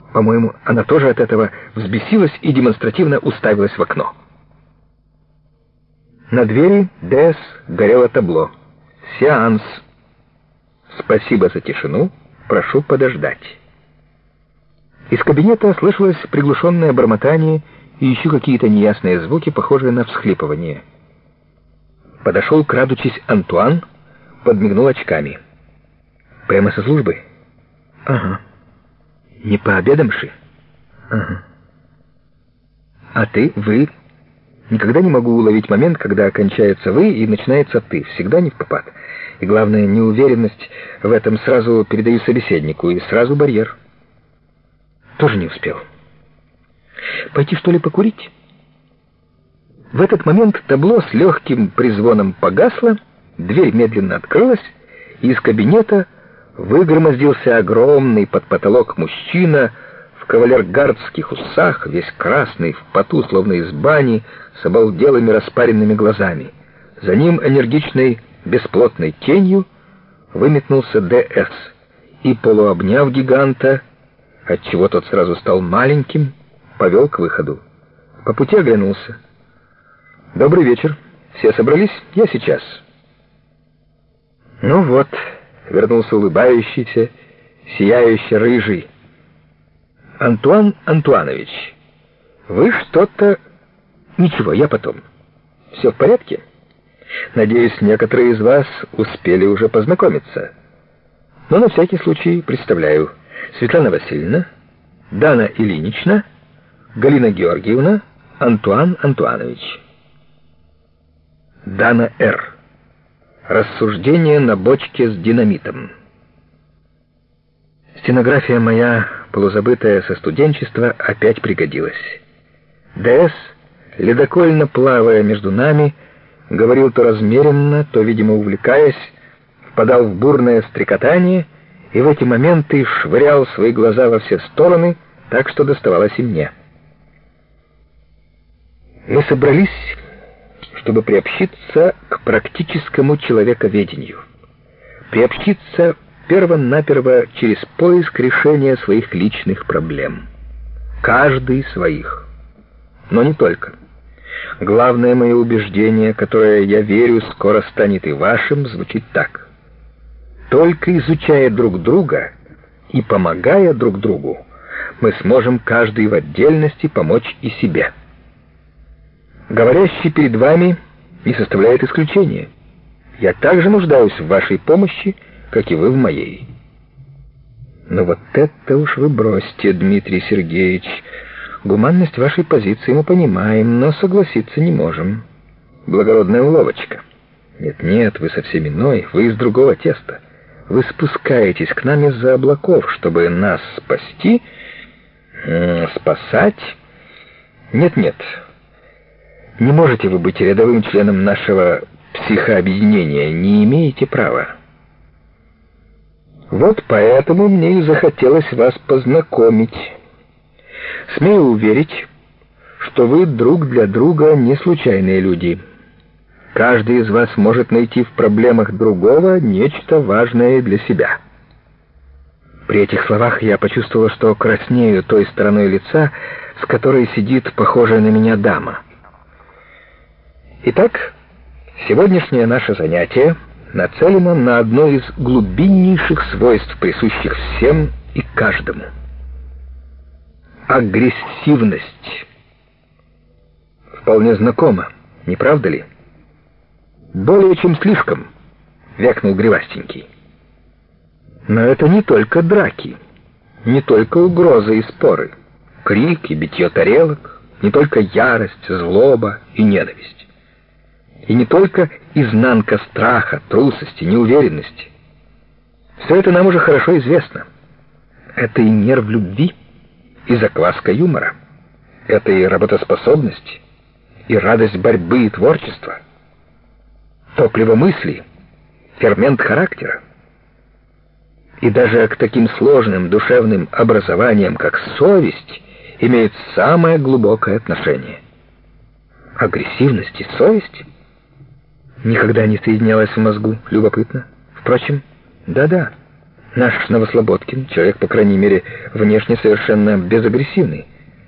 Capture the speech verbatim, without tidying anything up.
По-моему, она тоже от этого взбесилась и демонстративно уставилась в окно. На двери ДС горело табло: «Сеанс. Спасибо за тишину. Прошу подождать». Из кабинета слышалось приглушенное бормотание и еще какие-то неясные звуки, похожие на всхлипывание. Подошел, крадучись, Антуан, подмигнул очками. «Прямо со службы?» «Ага». «Не пообедамши?» «Ага». «А ты, вы?» «Никогда не могу уловить момент, когда кончается «вы» и начинается «ты». Всегда не впопад. И главное, неуверенность в этом сразу передаю собеседнику, и сразу барьер». «Тоже не успел. Пойти, что ли, покурить?» В этот момент табло с легким призвоном погасло, дверь медленно открылась, и из кабинета выгромоздился огромный под потолок мужчина в кавалергардских усах, весь красный, в поту, словно из бани, с обалделыми распаренными глазами. За ним энергичной бесплотной тенью выметнулся ДС и, полуобняв гиганта, отчего тот сразу стал маленьким, повел к выходу. По пути оглянулся. «Добрый вечер. Все собрались? Я сейчас». «Ну вот», — вернулся улыбающийся, сияющий рыжий. «Антуан Антуанович, вы что-то...» «Ничего, я потом. Все в порядке? Надеюсь, некоторые из вас успели уже познакомиться. Но на всякий случай представляю: Светлана Васильевна, Дана Ильинична, Галина Георгиевна, Антуан Антуанович». Дана Р. Рассуждение на бочке с динамитом. Стенография моя, полузабытая со студенчества, опять пригодилась. ДС, ледокольно плавая между нами, говорил то размеренно, то, видимо, увлекаясь, впадал в бурное стрекотание и в эти моменты швырял свои глаза во все стороны, так что доставалось и мне. Мы собрались, чтобы приобщиться к практическому человековедению, приобщиться перво-наперво через поиск решения своих личных проблем. Каждый своих. Но не только. Главное мое убеждение, которое, я верю, скоро станет и вашим, звучит так: только изучая друг друга и помогая друг другу, мы сможем каждый в отдельности помочь и себе. Говорящий перед вами не составляет исключения. Я также нуждаюсь в вашей помощи, как и вы в моей. Но вот это уж вы бросьте, Дмитрий Сергеевич. Гуманность вашей позиции мы понимаем, но согласиться не можем. Благородная уловочка. Нет-нет, вы совсем иной, вы из другого теста. Вы спускаетесь к нам из-за облаков, чтобы нас спасти, м-м, спасать. Нет-нет. Не можете вы быть рядовым членом нашего психообъединения, не имеете права. Вот поэтому мне и захотелось вас познакомить. Смею уверить, что вы друг для друга не случайные люди. Каждый из вас может найти в проблемах другого нечто важное для себя. При этих словах я почувствовал, что краснею той стороной лица, с которой сидит похожая на меня дама. Итак, сегодняшнее наше занятие нацелено на одно из глубиннейших свойств, присущих всем и каждому. Агрессивность. Вполне знакомо, не правда ли? Более чем слишком, вякнул Гривастенький. Но это не только драки, не только угрозы и споры, крик и битье тарелок, не только ярость, злоба и ненависть. И не только изнанка страха, трусости, неуверенности. Все это нам уже хорошо известно. Это и нерв любви, и закваска юмора. Это и работоспособность, и радость борьбы и творчества. Топливо мысли, фермент характера. И даже к таким сложным душевным образованиям, как совесть, имеет самое глубокое отношение. Агрессивность и совесть никогда не соединялась в мозгу, любопытно. Впрочем, да-да, Наш Новослободкин, человек, по крайней мере, внешне совершенно безагрессивный.